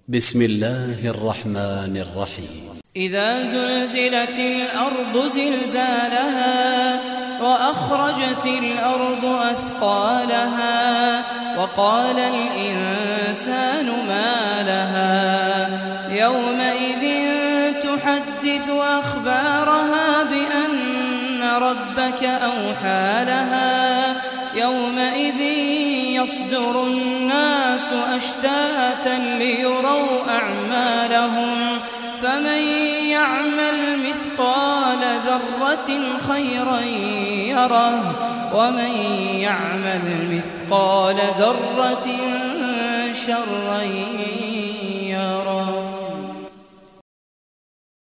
بسم الله الرحمن الرحيم. إذا زلزلت الأرض زلزالها وأخرجت الأرض أثقالها وقال الإنسان ما لها يومئذ تحدث أخبارها بأن ربك أوحى لها يومئذ يصدر الناس أشتاتا ليروا أعمالهم فمن يعمل مثقال ذرة خيرا يره ومن يعمل مثقال ذرة شرا